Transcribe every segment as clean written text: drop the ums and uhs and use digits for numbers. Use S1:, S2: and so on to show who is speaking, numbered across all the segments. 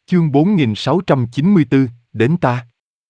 S1: Chương 4694, đến ta.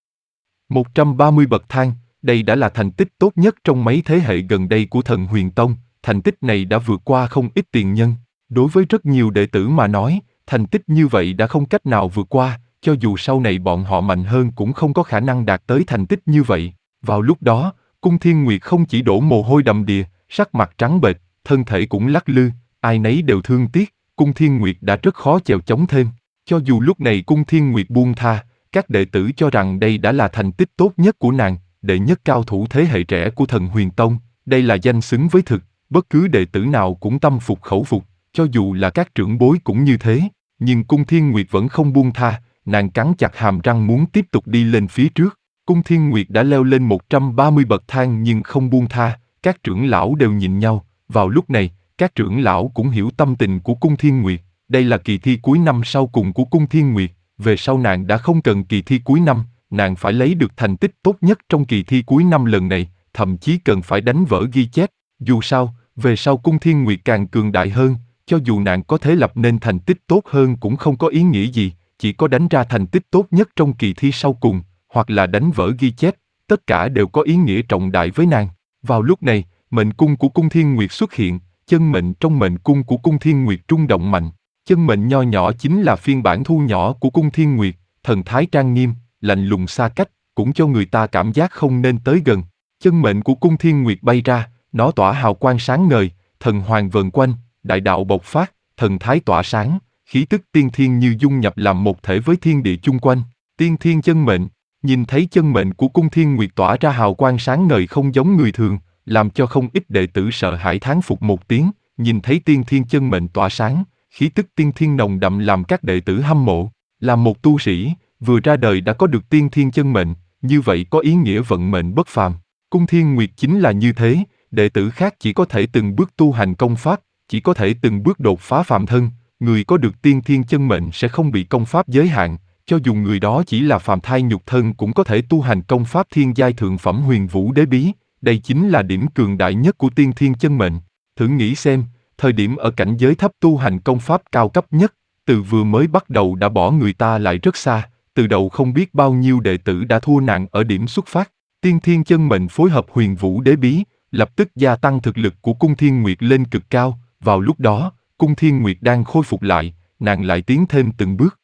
S1: 130 bậc thang, đây đã là thành tích tốt nhất trong mấy thế hệ gần đây của Thần Huyền Tông, thành tích này đã vượt qua không ít tiền nhân. Đối với rất nhiều đệ tử mà nói, thành tích như vậy đã không cách nào vượt qua, cho dù sau này bọn họ mạnh hơn cũng không có khả năng đạt tới thành tích như vậy. Vào lúc đó, Cung Thiên Nguyệt không chỉ đổ mồ hôi đầm đìa, sắc mặt trắng bệch, thân thể cũng lắc lư, ai nấy đều thương tiếc, Cung Thiên Nguyệt đã rất khó chèo chống thêm. Cho dù lúc này Cung Thiên Nguyệt buông tha, các đệ tử cho rằng đây đã là thành tích tốt nhất của nàng, đệ nhất cao thủ thế hệ trẻ của Thần Huyền Tông, đây là danh xứng với thực, bất cứ đệ tử nào cũng tâm phục khẩu phục, cho dù là các trưởng bối cũng như thế. Nhưng Cung Thiên Nguyệt vẫn không buông tha, nàng cắn chặt hàm răng muốn tiếp tục đi lên phía trước. Cung Thiên Nguyệt đã leo lên 130 bậc thang nhưng không buông tha, các trưởng lão đều nhìn nhau. Vào lúc này, các trưởng lão cũng hiểu tâm tình của Cung Thiên Nguyệt. Đây là kỳ thi cuối năm sau cùng của Cung Thiên Nguyệt, về sau nàng đã không cần kỳ thi cuối năm, nàng phải lấy được thành tích tốt nhất trong kỳ thi cuối năm lần này, thậm chí cần phải đánh vỡ ghi chép. Dù sao, về sau Cung Thiên Nguyệt càng cường đại hơn, cho dù nàng có thể lập nên thành tích tốt hơn cũng không có ý nghĩa gì, chỉ có đánh ra thành tích tốt nhất trong kỳ thi sau cùng, hoặc là đánh vỡ ghi chép, tất cả đều có ý nghĩa trọng đại với nàng. Vào lúc này, mệnh cung của Cung Thiên Nguyệt xuất hiện, chân mệnh trong mệnh cung của Cung Thiên Nguyệt rung động mạnh. Chân mệnh nho nhỏ chính là phiên bản thu nhỏ của Cung Thiên Nguyệt, thần thái trang nghiêm, lạnh lùng xa cách, cũng cho người ta cảm giác không nên tới gần. Chân mệnh của Cung Thiên Nguyệt bay ra, nó tỏa hào quang sáng ngời, thần hoàng vần quanh, đại đạo bộc phát, thần thái tỏa sáng, khí tức tiên thiên như dung nhập làm một thể với thiên địa chung quanh. Tiên thiên chân mệnh, nhìn thấy chân mệnh của Cung Thiên Nguyệt tỏa ra hào quang sáng ngời không giống người thường, làm cho không ít đệ tử sợ hãi thán phục một tiếng, nhìn thấy tiên thiên chân mệnh tỏa sáng, khí tức tiên thiên nồng đậm làm các đệ tử hâm mộ. Là một tu sĩ, vừa ra đời đã có được tiên thiên chân mệnh, như vậy có ý nghĩa vận mệnh bất phàm. Cung Thiên Nguyệt chính là như thế, đệ tử khác chỉ có thể từng bước tu hành công pháp, chỉ có thể từng bước đột phá phàm thân, người có được tiên thiên chân mệnh sẽ không bị công pháp giới hạn, cho dù người đó chỉ là phàm thai nhục thân cũng có thể tu hành công pháp thiên giai thượng phẩm Huyền Vũ Đế Bí, đây chính là điểm cường đại nhất của tiên thiên chân mệnh. Thử nghĩ xem, thời điểm ở cảnh giới thấp tu hành công pháp cao cấp nhất, từ vừa mới bắt đầu đã bỏ người ta lại rất xa, từ đầu không biết bao nhiêu đệ tử đã thua nạn ở điểm xuất phát. Tiên thiên chân mệnh phối hợp Huyền Vũ Đế Bí, lập tức gia tăng thực lực của Cung Thiên Nguyệt lên cực cao. Vào lúc đó, Cung Thiên Nguyệt đang khôi phục lại, nàng lại tiến thêm từng bước.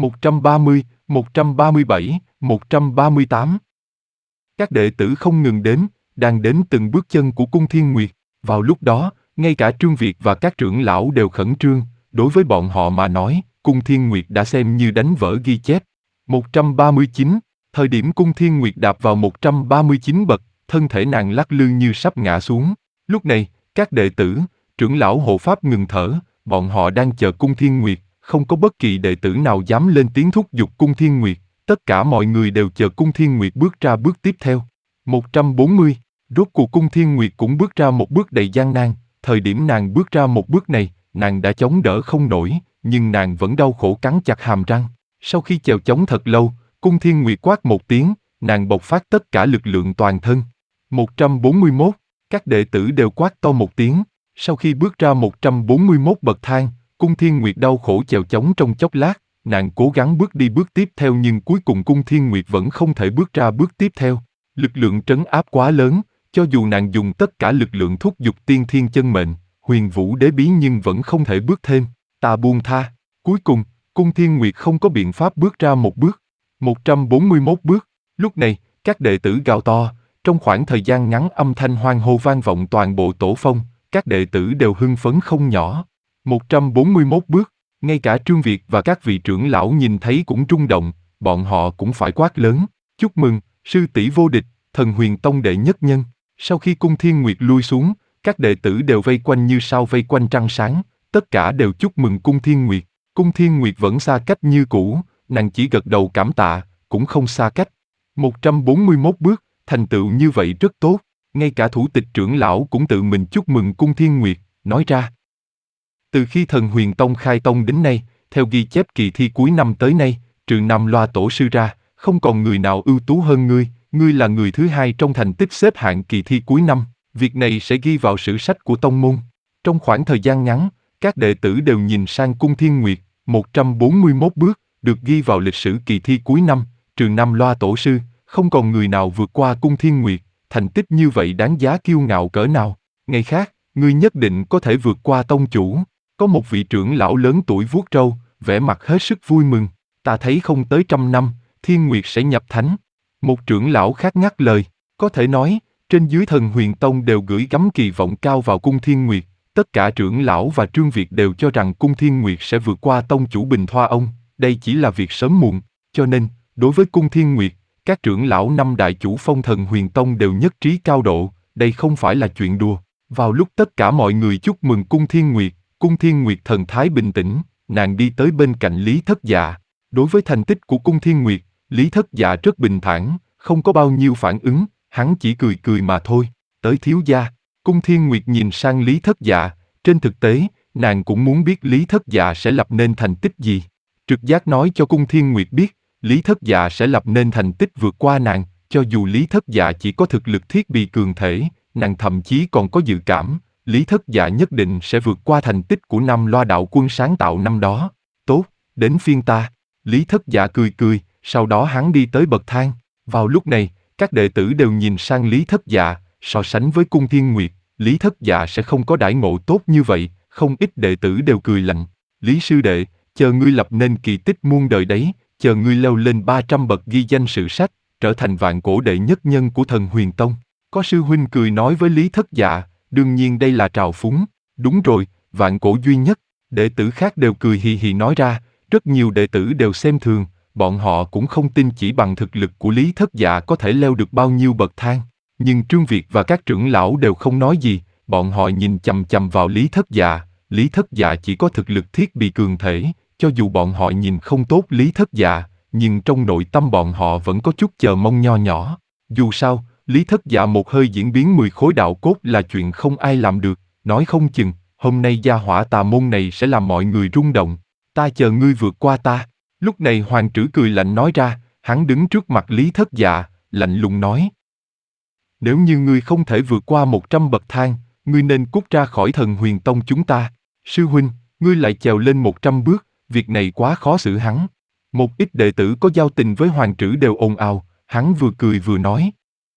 S1: 130, 137, 138. Các đệ tử không ngừng đếm, đang đếm từng bước chân của Cung Thiên Nguyệt. Vào lúc đó, ngay cả Trương Việt và các trưởng lão đều khẩn trương, đối với bọn họ mà nói, Cung Thiên Nguyệt đã xem như đánh vỡ ghi chép. 139, thời điểm Cung Thiên Nguyệt đạp vào 139 bậc, thân thể nàng lắc lư như sắp ngã xuống. Lúc này, các đệ tử, trưởng lão hộ pháp ngừng thở, bọn họ đang chờ Cung Thiên Nguyệt, không có bất kỳ đệ tử nào dám lên tiếng thúc giục Cung Thiên Nguyệt, tất cả mọi người đều chờ Cung Thiên Nguyệt bước ra bước tiếp theo. 140, rốt cuộc Cung Thiên Nguyệt cũng bước ra một bước đầy gian nan, thời điểm nàng bước ra một bước này, nàng đã chống đỡ không nổi, nhưng nàng vẫn đau khổ cắn chặt hàm răng. Sau khi chèo chống thật lâu, Cung Thiên Nguyệt quát một tiếng, nàng bộc phát tất cả lực lượng toàn thân. 141, các đệ tử đều quát to một tiếng. Sau khi bước ra 141 bậc thang, Cung Thiên Nguyệt đau khổ chèo chống trong chốc lát, nàng cố gắng bước đi bước tiếp theo nhưng cuối cùng Cung Thiên Nguyệt vẫn không thể bước ra bước tiếp theo. Lực lượng trấn áp quá lớn, cho dù nàng dùng tất cả lực lượng thúc giục tiên thiên chân mệnh, Huyền Vũ Đế Bí nhưng vẫn không thể bước thêm. Ta buông tha. Cuối cùng, Cung Thiên Nguyệt không có biện pháp bước ra một bước. 141 bước. Lúc này, các đệ tử gào to, trong khoảng thời gian ngắn âm thanh hoan hô vang vọng toàn bộ tổ phong, các đệ tử đều hưng phấn không nhỏ. 141 bước, ngay cả Trương Việt và các vị trưởng lão nhìn thấy cũng rung động, bọn họ cũng phải quát lớn. Chúc mừng, sư tỷ vô địch, Thần Huyền Tông đệ nhất nhân. Sau khi Cung Thiên Nguyệt lui xuống, các đệ tử đều vây quanh như sao vây quanh trăng sáng, tất cả đều chúc mừng Cung Thiên Nguyệt. Cung Thiên Nguyệt vẫn xa cách như cũ, nàng chỉ gật đầu cảm tạ, cũng không xa cách. 141 bước, thành tựu như vậy rất tốt, ngay cả thủ tịch trưởng lão cũng tự mình chúc mừng Cung Thiên Nguyệt, nói ra. Từ khi Thần Huyền Tông khai tông đến nay, theo ghi chép kỳ thi cuối năm tới nay, trừ Nam Loa tổ sư ra, không còn người nào ưu tú hơn ngươi, ngươi là người thứ hai trong thành tích xếp hạng kỳ thi cuối năm, việc này sẽ ghi vào sử sách của tông môn. Trong khoảng thời gian ngắn, các đệ tử đều nhìn sang Cung Thiên Nguyệt, 141 bước, được ghi vào lịch sử kỳ thi cuối năm, trừ Nam Loa tổ sư, không còn người nào vượt qua Cung Thiên Nguyệt, thành tích như vậy đáng giá kiêu ngạo cỡ nào. Ngày khác, ngươi nhất định có thể vượt qua tông chủ. Có một vị trưởng lão lớn tuổi vuốt râu, vẻ mặt hết sức vui mừng. Ta thấy không tới 100 năm, Thiên Nguyệt sẽ nhập thánh. Một trưởng lão khác ngắt lời, có thể nói, trên dưới Thần Huyền Tông đều gửi gắm kỳ vọng cao vào Cung Thiên Nguyệt. Tất cả trưởng lão và Trương Việt đều cho rằng Cung Thiên Nguyệt sẽ vượt qua tông chủ Bình Thoa ông, đây chỉ là việc sớm muộn. Cho nên, đối với Cung Thiên Nguyệt, các trưởng lão năm đại chủ phong Thần Huyền Tông đều nhất trí cao độ, đây không phải là chuyện đùa. Vào lúc tất cả mọi người chúc mừng Cung Thiên Nguyệt thần thái bình tĩnh, nàng đi tới bên cạnh Lý Thất Dạ. Đối với thành tích của Cung Thiên Nguyệt, Lý Thất Dạ rất bình thản, không có bao nhiêu phản ứng, hắn chỉ cười cười mà thôi. Tới thiếu gia, Cung Thiên Nguyệt nhìn sang Lý Thất Dạ, trên thực tế, nàng cũng muốn biết Lý Thất Dạ sẽ lập nên thành tích gì. Trực giác nói cho Cung Thiên Nguyệt biết, Lý Thất Dạ sẽ lập nên thành tích vượt qua nàng, cho dù Lý Thất Dạ chỉ có thực lực thiết bị cường thể, nàng thậm chí còn có dự cảm, Lý Thất Dạ nhất định sẽ vượt qua thành tích của Nam Loa đạo quân sáng tạo năm đó. Tốt, đến phiên ta. Lý Thất Dạ cười cười, sau đó hắn đi tới bậc thang. Vào lúc này, các đệ tử đều nhìn sang Lý Thất Dạ, so sánh với Cung Thiên Nguyệt, Lý Thất Dạ sẽ không có đãi ngộ tốt như vậy, không ít đệ tử đều cười lạnh. Lý sư đệ, chờ ngươi lập nên kỳ tích muôn đời đấy, chờ ngươi leo lên 300 bậc ghi danh sử sách, trở thành vạn cổ đệ nhất nhân của Thần Huyền Tông. Có sư huynh cười nói với Lý Thất Dạ, đương nhiên đây là trào phúng. Đúng rồi, vạn cổ duy nhất. Đệ tử khác đều cười hì hì nói ra, rất nhiều đệ tử đều xem thường, bọn họ cũng không tin chỉ bằng thực lực của Lý Thất Dạ có thể leo được bao nhiêu bậc thang. Nhưng Trương Việt và các trưởng lão đều không nói gì, bọn họ nhìn chằm chằm vào Lý Thất Dạ. Lý Thất Dạ chỉ có thực lực thiết bị cường thể, cho dù bọn họ nhìn không tốt Lý Thất Dạ, nhưng trong nội tâm bọn họ vẫn có chút chờ mong nho nhỏ. Dù sao, Lý Thất Dạ một hơi diễn biến 10 khối đạo cốt là chuyện không ai làm được, nói không chừng, hôm nay gia hỏa tà môn này sẽ làm mọi người rung động. Ta chờ ngươi vượt qua ta. Lúc này Hoàng Trử cười lạnh nói ra, hắn đứng trước mặt Lý Thất Dạ, lạnh lùng nói. Nếu như ngươi không thể vượt qua 100 bậc thang, ngươi nên cút ra khỏi Thần Huyền Tông chúng ta. Sư huynh, ngươi lại trèo lên 100 bước, việc này quá khó xử hắn. Một ít đệ tử có giao tình với Hoàng Trử đều ồn ào, hắn vừa cười vừa nói.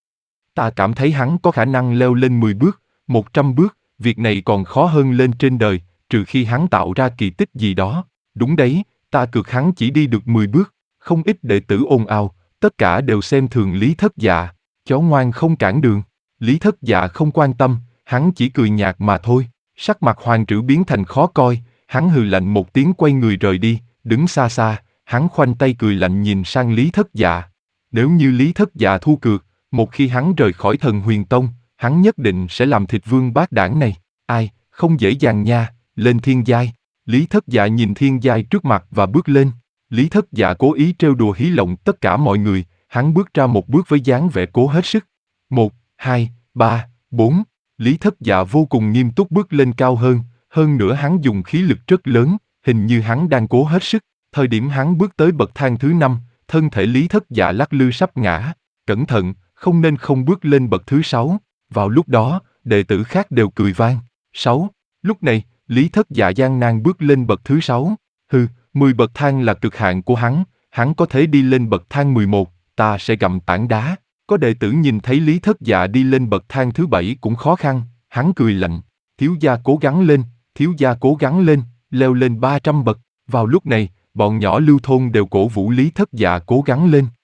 S1: Ta cảm thấy hắn có khả năng leo lên 10 bước, 100 bước, việc này còn khó hơn lên trên đời, trừ khi hắn tạo ra kỳ tích gì đó. Đúng đấy, ta cược hắn chỉ đi được 10 bước, không ít đệ tử ồn ào, tất cả đều xem thường Lý Thất Dạ, chó ngoan không cản đường. Lý Thất Dạ không quan tâm, hắn chỉ cười nhạt mà thôi. Sắc mặt Hoàng Trử biến thành khó coi, hắn hừ lạnh một tiếng quay người rời đi, đứng xa xa, hắn khoanh tay cười lạnh nhìn sang Lý Thất Dạ. Nếu như Lý Thất Dạ thua cược, một khi hắn rời khỏi Thần Huyền Tông, hắn nhất định sẽ làm thịt vương bát đảng này. Ai, không dễ dàng nha, lên thiên giai. Lý Thất Dạ nhìn thiên giai trước mặt và bước lên. Lý Thất Dạ cố ý trêu đùa hí lộng tất cả mọi người, hắn bước ra một bước với dáng vẻ cố hết sức. 1, 2, 3, 4. Lý Thất Dạ vô cùng nghiêm túc bước lên cao hơn nữa hắn dùng khí lực rất lớn, hình như hắn đang cố hết sức. Thời điểm hắn bước tới bậc thang thứ 5, thân thể Lý Thất Dạ lắc lư sắp ngã. Cẩn thận, không nên không bước lên bậc thứ 6. Vào lúc đó, đệ tử khác đều cười vang. 6. Lúc này, Lý Thất Dạ gian nan bước lên bậc thứ 6. 10 bậc thang là cực hạn của hắn có thể đi lên bậc thang 11, ta sẽ gặm tảng đá. Có đệ tử nhìn thấy Lý Thất Dạ đi lên bậc thang thứ 7 cũng khó khăn, hắn cười lạnh. Thiếu gia cố gắng lên, thiếu gia cố gắng lên, leo lên 300 bậc. Vào lúc này, bọn nhỏ Lưu Thôn đều cổ vũ Lý Thất Dạ cố gắng lên.